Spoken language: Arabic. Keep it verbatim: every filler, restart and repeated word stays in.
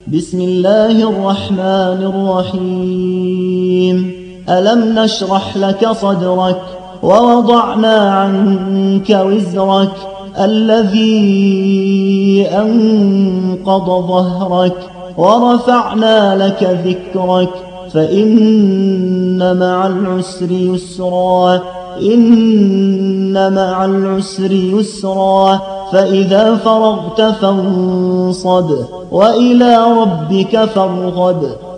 بسم الله الرحمن الرحيم. ألم نشرح لك صدرك ووضعنا عنك وزرك الذي أنقض ظهرك ورفعنا لك ذكرك فإن مع العسر يسرا إن مع العسر يسرا فإذا فرغت فانصب وإلى ربك فارغب.